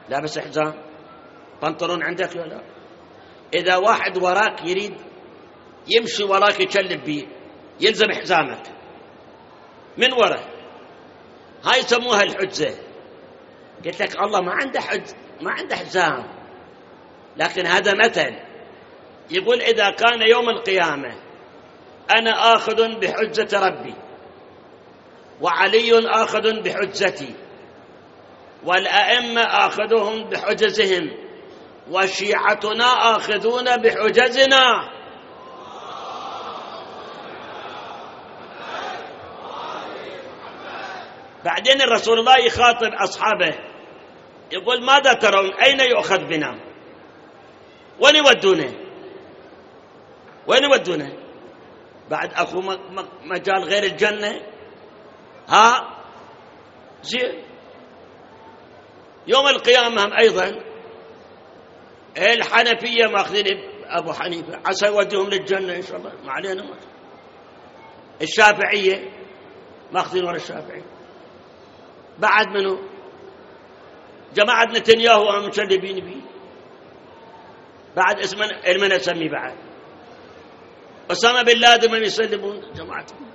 لابس حزام، بنطلون عندك ولا؟ إذا واحد وراك يريد يمشي وراك يكلب بيه يلزم حزامك من وراء، هاي يسموها الحجزة. قلت لك الله ما عنده حزام، لكن هذا مثل. يقول إذا كان يوم القيامة أنا آخذ بحجة ربي، وعلي آخذ بحجتي، والأئمة آخذهم بحجزهم، وشيعتنا آخذون بحجزنا. بعدين الرسول الله يخاطب أصحابه يقول ماذا ترون؟ أين يؤخذ بنا؟ وين يودونه؟ بعد أكو مجال غير الجنة؟ ها زين. يوم القيامة هم أيضا الحنفية ماخذين أبو حنيفة، عسى يوديهم للجنة إن شاء الله، ما علينا. الشافعية ماخذين ورا الشافعي. بعد منه جماعة نتنياهو هم مشلبين بيه. بعد اسمه المن أسمي بعد أسامة بن لادن من يسلمون جماعتهم.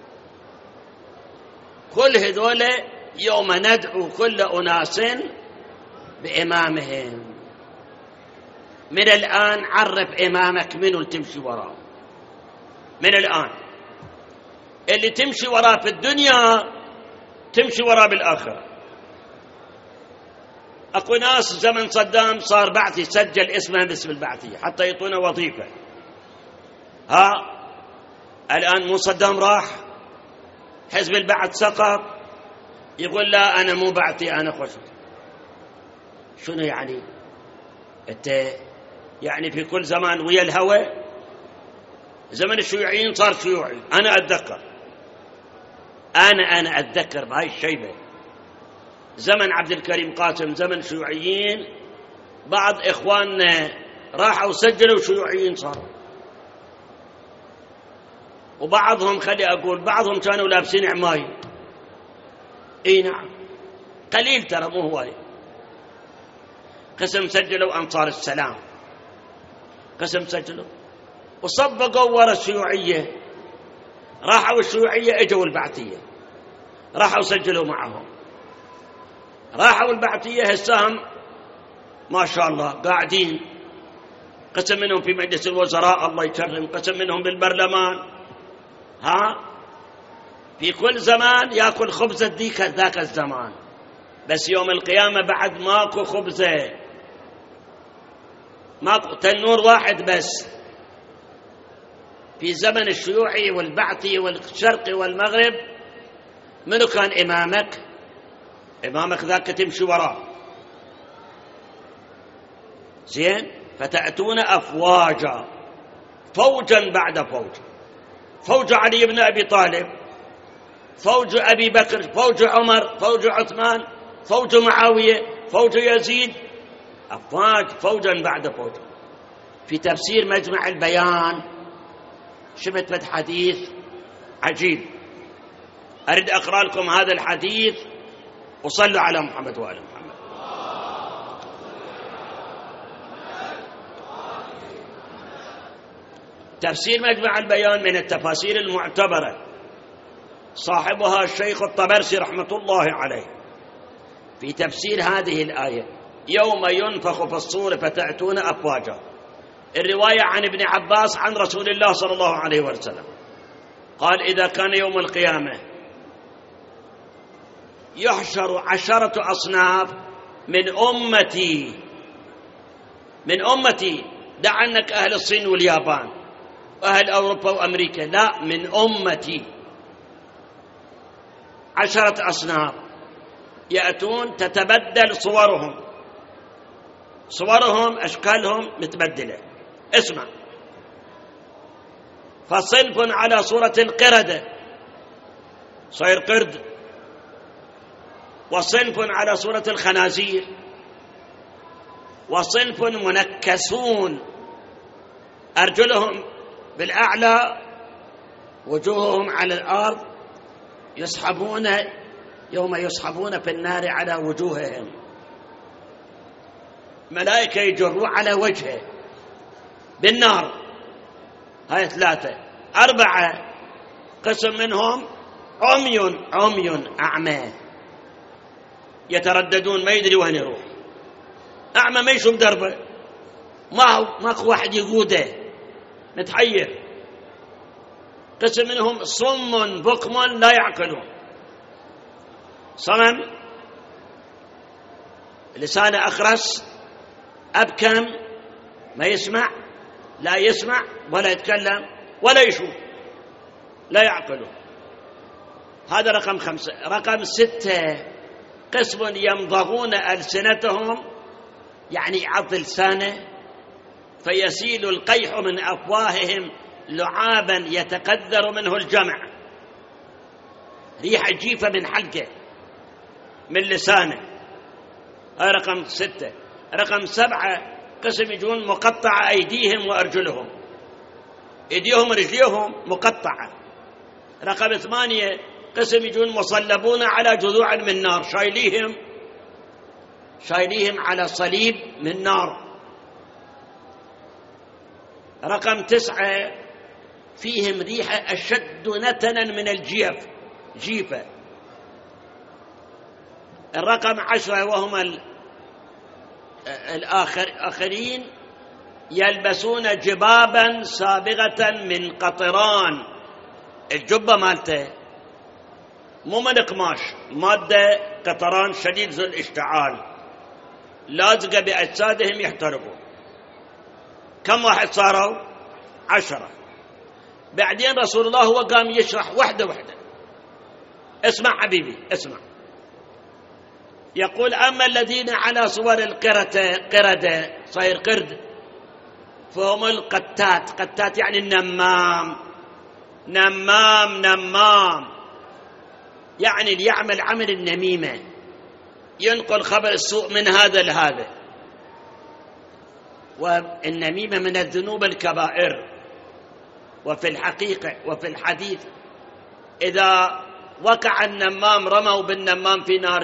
كل هذول يوم ندعو كل أناس بإمامهم. من الآن عرف إمامك منو تمشي وراه. من الآن اللي تمشي وراه في الدنيا تمشي وراه بالآخرة. أكو ناس زمن صدام صار بعثي سجل اسمه باسم البعثية حتى يعطونه وظيفة. الآن مو صدام راح، حزب البعث سقط، يقول لا أنا مو بعثي أنا خش. شنو يعني؟ أنت يعني في كل زمان ويا الهوى. زمن الشيوعيين صار شيوعي. أنا أتذكر بهاي الشيبة زمن عبد الكريم قاسم، زمن شيوعيين، بعض إخواننا راحوا سجلوا شيوعيين صاروا، وبعضهم خلي أقول بعضهم كانوا لابسين عماية. إي نعم، قليل ترى مو هواي. قسم سجلوا أنصار السلام، قسم سجلوا وصبقوا ورا الشيوعية. راحوا الشيوعية اجوا البعثية، راحوا سجلوا معهم. راحوا البعثية هساهم ما شاء الله قاعدين، قسم منهم في مجلس الوزراء الله يكرم، قسم منهم بالبرلمان. في كل زمان يأكل خبزة ذاك الزمان، بس يوم القيامة بعد ماكو خبزة، ماكو تنور واحد بس. في زمن الشيوعي والبعثي والشرقي والمغرب منو كان إمامك؟ إمامك ذاك تمشي وراه. زين، فتأتون أفواجا، فوجا بعد فوج. فوج علي بن أبي طالب، فوج أبي بكر، فوج عمر، فوج عثمان، فوج معاوية، فوج يزيد، أفواج فوجا بعد فوج. في تفسير مجمع البيان شفت فد حديث عجيب، أريد أقرأ لكم هذا الحديث وصلوا على محمد وآل محمد. تفسير مجمع البيان من التفاسير المعتبرة، صاحبها الشيخ الطبرسي رحمة الله عليه، في تفسير هذه الآية يوم ينفخ في الصور فتأتون أفواجا. الرواية عن ابن عباس عن رسول الله صلى الله عليه وسلم قال إذا كان يوم القيامة يحشر 10 أصناف من أمتي، دع عنك أهل الصين واليابان وأهل أوروبا وأمريكا، لا، من أمتي 10 أصناف يأتون تتبدل صورهم أشكالهم متبدلة. اسمع، فصنف على صورة القردة صير قرد، وصنف على صورة الخنازير، وصنف منكسون أرجلهم بالأعلى وجوههم على الأرض، يوم يسحبون في النار على وجوههم. ملائكة يجروا على وجهه بالنار. هاي 3. 4 قسم منهم عمي أعمى يترددون، ما يدري وين يروح، أعمى ما يشوف دربه، ماكو واحد يقوده، متحير. قسم منهم صم بكم لا يعقلون، صمم، لسانه أخرس، أبكم، ما يسمع، لا يسمع ولا يتكلم ولا يشوف، لا يعقلون. هذا رقم 5. رقم 6 قسم يمضغون ألسنتهم، يعني عض لسانه فيسيل القيح من أفواههم لعابا يتقذر منه الجمع، ريحة جيفة من حلقه من لسانه. هذا رقم 6. رقم 7 قسم يجون مقطع أيديهم وأرجلهم، أيديهم ورجليهم مقطعة. رقم 8 قسم يجون مصلبون على جذوع من نار، شايليهم على صليب من نار. رقم 9 فيهم ريحة أشد نتنا من جيفة. الرقم 10 وهم الآخرين يلبسون جبابا سابغة من قطران، الجبة مالته مو من قماش، مادة قطران شديد ذو الاشتعال، لازقة بأجسادهم يحترقون. كم واحد صاروا؟ 10. بعدين رسول الله هو قام يشرح وحدة. اسمع حبيبي اسمع. يقول أما الذين على صور قردة صاير قرد، فهم قتات يعني النمام، يعني اللي يعمل عمل النميمة، ينقل خبر السوء من هذا لهذا. والنميمة من الذنوب الكبائر. وفي الحقيقة وفي الحديث إذا وقع النمام رموا بالنمام في نار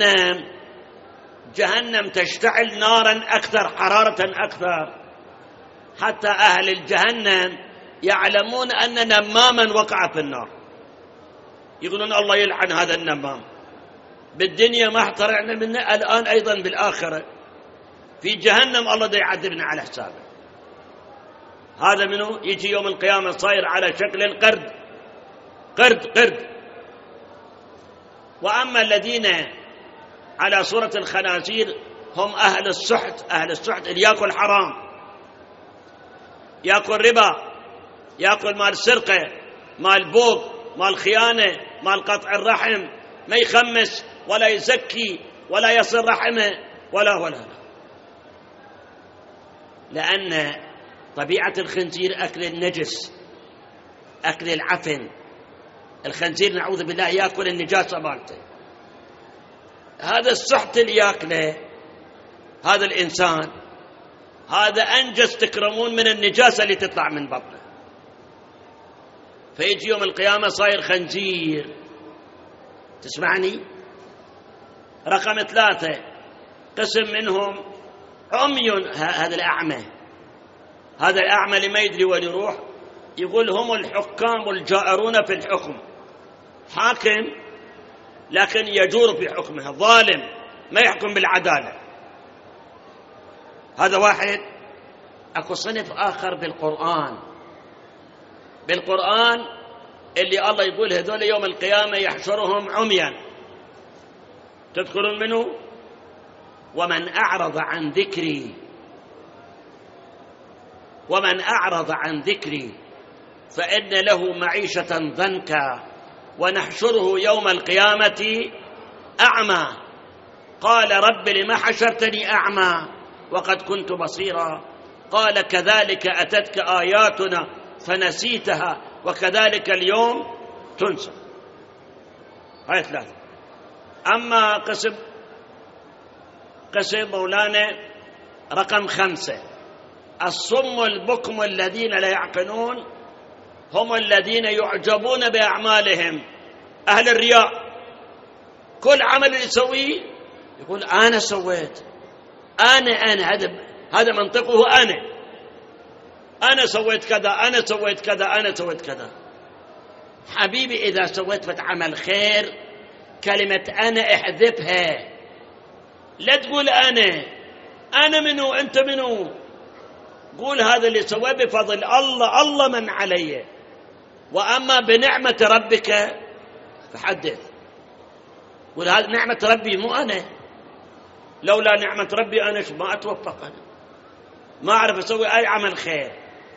جهنم تشتعل نارا أكثر، حرارة أكثر، حتى أهل الجهنم يعلمون أن نماما وقع في النار، يقولون الله يلعن هذا النمام. بالدنيا ما احترعنا منه، الآن أيضا بالآخرة في جهنم الله دا يعذبنا على حسابه. هذا منه يجي يوم القيامة صاير على شكل القرد، قرد. وأما الذين على صورة الخنازير هم أهل السحت اللي يأكل حرام، يأكل ربا، يأكل مال سرقة، مال بوق، مال خيانة، مال قطع الرحم، ما يخمس ولا يزكي ولا يصل رحمه ولا لأن طبيعة الخنزير أكل النجس، أكل العفن. الخنزير نعوذ بالله يأكل النجاسة مالته. هذا السحت اللي يأكله هذا الإنسان، هذا أنجس تكرمون من النجاسة اللي تطلع من بطنه. فيجي يوم القيامة صاير خنزير. تسمعني؟ رقم 3 قسم منهم عمي، هذا الأعمى اللي ما يدري وين يروح. يقول هم الحكام الجائرون في الحكم، حاكم لكن يجور في حكمه، ظالم ما يحكم بالعدالة. هذا واحد. أكو صنف آخر بالقرآن اللي الله يقول هذول يوم القيامة يحشرهم عميا. تذكرون منه؟ ومن أعرض عن ذكري فإن له معيشة ضنكا ونحشره يوم القيامة أعمى قال رب لما حشرتني أعمى وقد كنت بصيرا قال كذلك أتتك آياتنا فنسيتها وكذلك اليوم تنسى. هاي 3. أما قسم مولانا رقم 5 الصم البكم الذين لا يعقلون، هم الذين يعجبون بأعمالهم، أهل الرياء. كل عمل يسويه يقول أنا سويت، أنا هذا منطقه. أنا سويت كذا، أنا سويت كذا، أنا سويت كذا. حبيبي إذا سويت عمل خير كلمة أنا احذفها، لا تقول أنا منو أنت منو، قول هذا اللي سواه بفضل الله، الله من علي، وأما بنعمة ربك فحدث. قول هذه نعمة ربي مو أنا، لولا نعمة ربي أنا ما أتوفق، أنا ما أعرف أسوي أي عمل خير.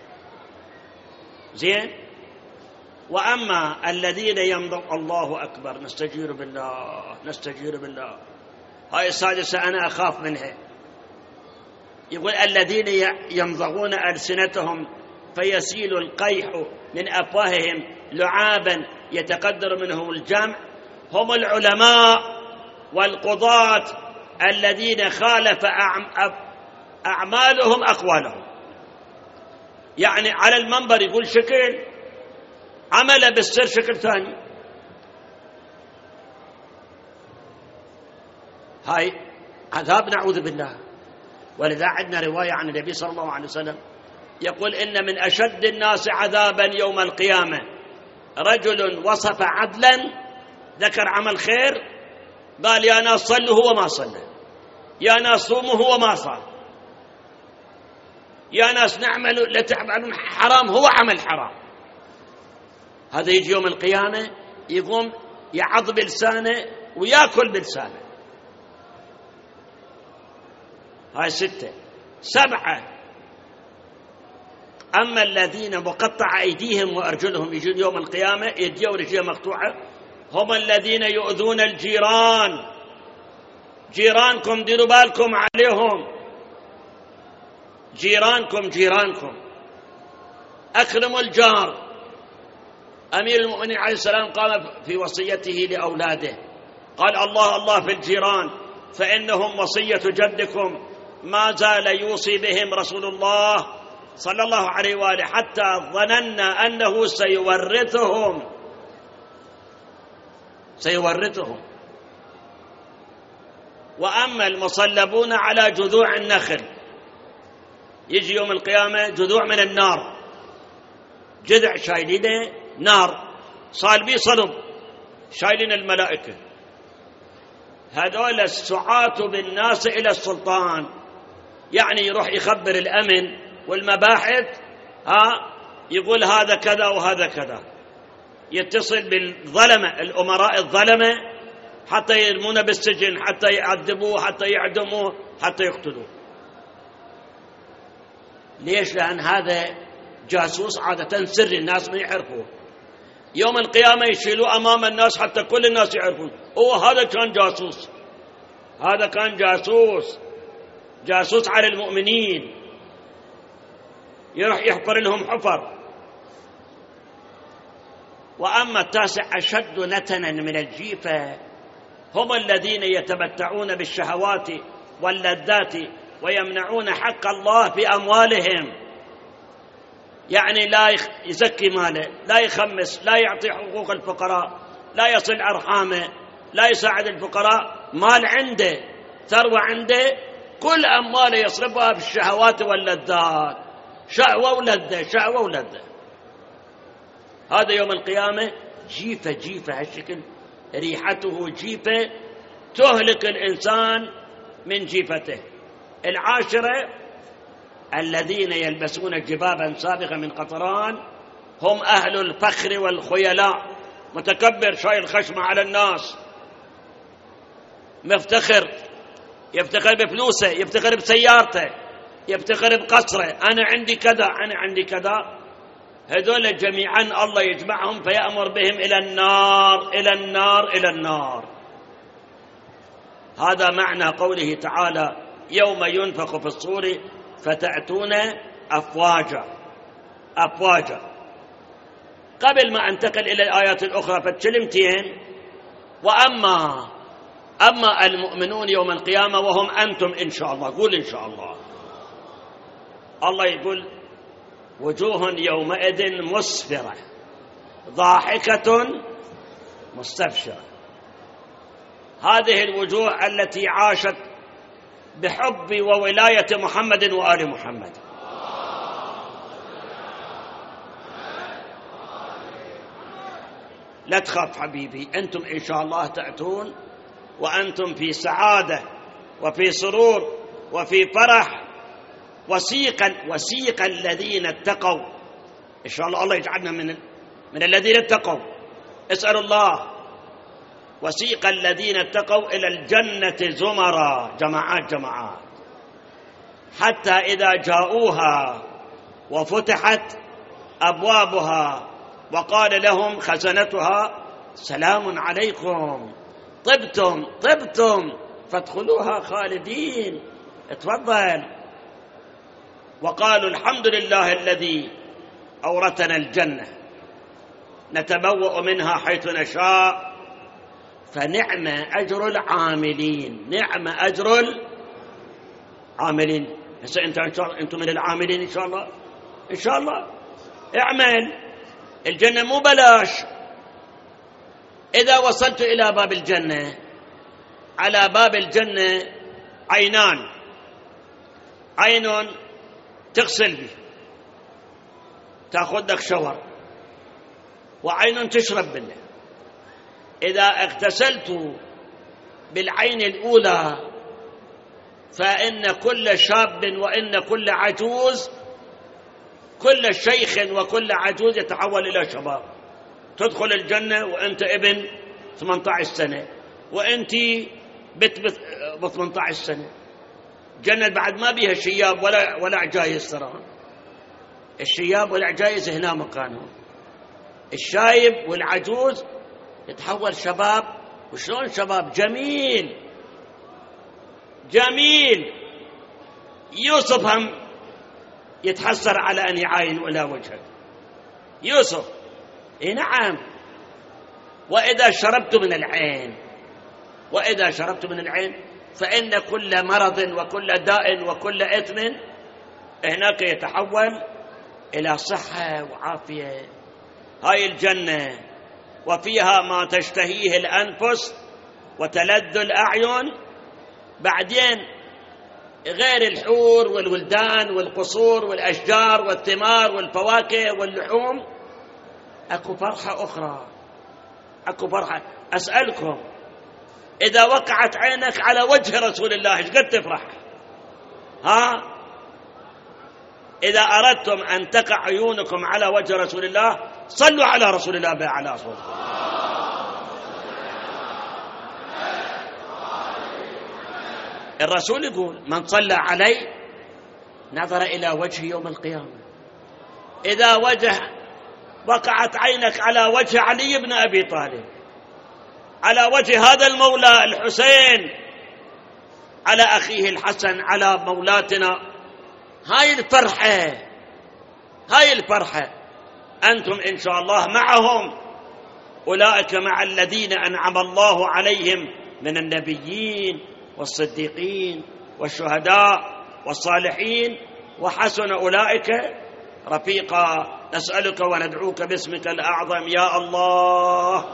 زين. وأما الذين يمضون، الله أكبر، نستجير بالله نستجير بالله. هاي السادسة أنا أخاف منها. يقول الذين يمضغون ألسنتهم فيسيل القيح من أفواههم لعابا يتقدر منه الجمع، هم العلماء والقضاة الذين خالف أعمالهم أقوالهم. يعني على المنبر يقول شكل، عمل بالسر شكل ثاني. هاي عذاب نعوذ بالله. ولذا عندنا رواية عن النبي صلى الله عليه وسلم يقول إن من أشد الناس عذابا يوم القيامة رجل وصف عدلا، ذكر عمل خير، قال يا ناس صلوا هو ما صلى، يا ناس صوموا هو ما صام، يا ناس نعملوا لا تعملون حرام هو عمل حرام. هذا يجي يوم القيامة يقوم يعض بلسانه ويأكل بلسانه. هاي 6. 7. أما الذين مقطع أيديهم وأرجلهم يجون يوم القيامة يديه ورجليه مقطوعة، هم الذين يؤذون الجيران. جيرانكم ديروا بالكم عليهم، جيرانكم أكرموا الجار. أمير المؤمنين عليه السلام قال في وصيته لأولاده، قال الله في الجيران فإنهم وصية جدكم ما زال يوصي بهم رسول الله صلى الله عليه وآله حتى ظننا أنه سيورثهم. وأما المصلبون على جذوع النخل، يجي يوم القيامة جذوع من النار، جذع شايلينه نار صالبي صلب، شايلين الملائكة. هذول السعاة بالناس إلى السلطان، يعني يروح يخبر الأمن والمباحث، يقول هذا كذا وهذا كذا، يتصل بالظلمة الأمراء الظلمة حتى يرمونه بالسجن، حتى يعذبوه، حتى يعدموه، حتى يقتلوه. ليش؟ لأن هذا جاسوس عادة سري، الناس ما يعرفوه. يوم القيامة يشيلوه أمام الناس حتى كل الناس يعرفون هذا كان جاسوس، هذا كان جاسوس على المؤمنين، يروح يحفر لهم حفر. وأما 9 أشد نتنا من الجيفة، هم الذين يتمتعون بالشهوات واللذات ويمنعون حق الله في أموالهم. يعني لا يزكي ماله، لا يخمس، لا يعطي حقوق الفقراء، لا يصل أرحامه، لا يساعد الفقراء. مال عنده، ثروة عنده، كل أمواله يصرفها في الشهوات واللذات، شهوة ولذة. هذا يوم القيامة جيفة هالشكل، ريحته جيفة تهلك الإنسان من جيفته. 10 الذين يلبسون جبابا سابغة من قطران، هم أهل الفخر والخيلاء، متكبر، شايل خشمه على الناس، مفتخر، يفتخر بفلوسه، يفتخر بسيارته، يفتخر بقصره، أنا عندي كذا، أنا عندي كذا. هذول جميعا الله يجمعهم فيأمر بهم إلى النار إلى النار إلى النار. هذا معنى قوله تعالى يوم ينفخ في الصور فتأتون أفواجا. قبل ما أنتقل إلى الآيات الأخرى فالكلمتين. وأما المؤمنون يوم القيامة وهم أنتم إن شاء الله، قول إن شاء الله. الله يقول وجوه يومئذ مسفرة ضاحكة مستبشرة. هذه الوجوه التي عاشت بحب وولاية محمد وآل محمد. لا تخاف حبيبي، أنتم إن شاء الله تأتون وأنتم في سعادة وفي سرور وفي فرح. وسيق الذين اتقوا، إن شاء الله الله يجعلنا من الذين اتقوا. اسأل الله. وسيق الذين اتقوا إلى الجنة زمرا، جماعات، حتى إذا جاءوها وفتحت أبوابها وقال لهم خزنتها سلام عليكم طبتم فادخلوها خالدين، اتفضل. وقالوا الحمد لله الذي أورثنا الجنة نتبوأ منها حيث نشاء فنعم أجر العاملين. نعم أجر العاملين. هسه أنتم من العاملين إن شاء الله. إن شاء الله اعمل. الجنة مو بلاش. إذا وصلت إلى باب الجنة، على باب الجنة عينان، عين تغسل به تأخذ لك شاور، وعين تشرب منه. إذا اغتسلت بالعين الأولى فإن كل شاب وإن كل عجوز، كل شيخ وكل عجوز يتحول إلى شباب. تدخل الجنة وأنت ابن 18 سنة وأنت بت 18 سنة. جنة بعد ما بيها شياب ولا عجايز. ترى الشياب والعجايز هنا مكانهم. الشايب والعجوز يتحول شباب. وشلون شباب؟ جميل. يوسف هم يتحسر على أن يعاين إلى وجهه. يوسف نعم. وإذا شربت من العين فإن كل مرض وكل داء وكل إثم هناك يتحول إلى صحة وعافية. هاي الجنة وفيها ما تشتهيه الأنفس وتلذ الأعين. بعدين غير الحور والولدان والقصور والأشجار والثمار والفواكه واللحوم، أكو فرحة أخرى. أسألكم، إذا وقعت عينك على وجه رسول الله ايش قد تفرح؟ إذا أردتم أن تقع عيونكم على وجه رسول الله صلوا على رسول الله بأعلى أصوات. الرسول يقول من صلى علي نظر إلى وجه يوم القيامة. إذا وقعت عينك على وجه علي بن أبي طالب، على وجه هذا المولى الحسين، على أخيه الحسن، على مولاتنا، هاي الفرحة أنتم إن شاء الله معهم. أولئك مع الذين أنعم الله عليهم من النبيين والصديقين والشهداء والصالحين وحسن أولئك رفيقا. نسألك وندعوك باسمك الأعظم يا الله.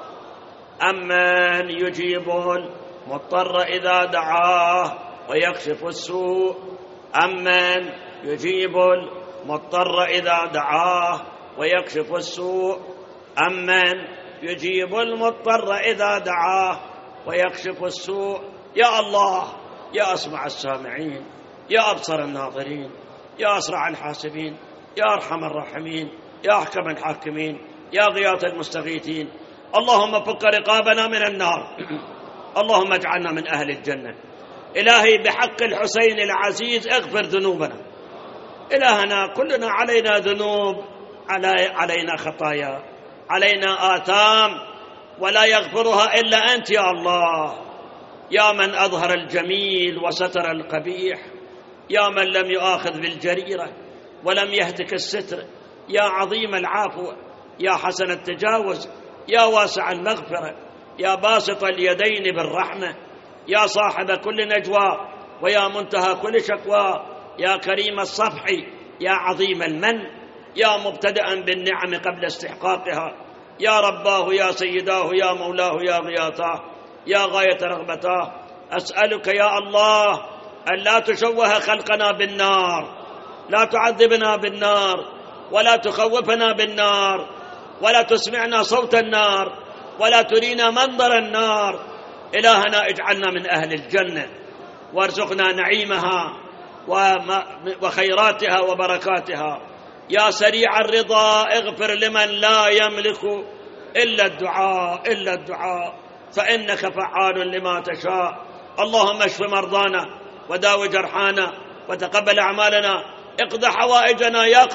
أمن يجيب المضطر إذا دعاه ويكشف السوء. أمن يجيب المضطر إذا دعاه ويكشف السوء. أمن يجيب المضطر إذا دعاه ويكشف السوء. يا الله، يا أسمع السامعين، يا أبصر الناظرين، يا أسرع الحاسبين، يا أرحم الراحمين، يا أحكم الحاكمين، يا غياث المستغيثين. اللهم فك رقابنا من النار. اللهم اجعلنا من أهل الجنة. إلهي بحق الحسين العزيز اغفر ذنوبنا. إلهنا كلنا علينا ذنوب، علينا خطايا، علينا آثام، ولا يغفرها إلا أنت يا الله. يا من أظهر الجميل وستر القبيح، يا من لم يؤاخذ بالجريرة ولم يهتك الستر، يا عظيم العفو، يا حسن التجاوز، يا واسع المغفرة، يا باسط اليدين بالرحمة، يا صاحب كل نجوى ويا منتهى كل شكوى، يا كريم الصفح، يا عظيم المن، يا مبتدأ بالنعم قبل استحقاقها، يا رباه، يا سيداه، يا مولاه، يا غياثاه، يا غاية رغبتاه. أسألك يا الله أن لا تشوه خلقنا بالنار، لا تعذبنا بالنار، ولا تخوفنا بالنار، ولا تسمعنا صوت النار، ولا ترينا منظر النار. إلهنا اجعلنا من أهل الجنة، وارزقنا نعيمها وخيراتها وبركاتها. يا سريع الرضا اغفر لمن لا يملك إلا الدعاء فإنك فعال لما تشاء. اللهم اشف مرضانا وداو جرحانا وتقبل أعمالنا، اقض حوائجنا يا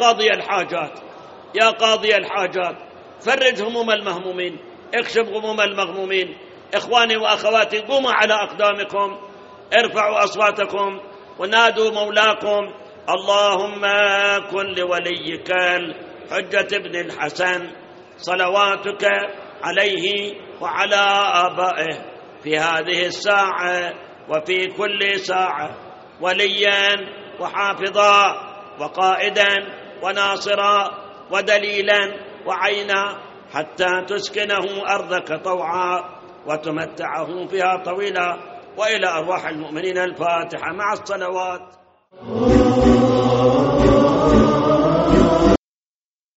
قاضي الحاجات، فرج هموم المهمومين، اكشف غموم المغمومين. إخواني وأخواتي، قوموا على أقدامكم، ارفعوا أصواتكم ونادوا مولاكم. اللهم كن لوليك الحجة بن الحسن صلواتك عليه وعلى آبائه في هذه الساعة وفي كل ساعة وليا وحافظا وقائدا وناصرا ودليلا وعينا، حتى تسكنه أرضك طوعا وتمتعه فيها طويلا. وإلى أرواح المؤمنين الفاتحة مع الصلوات.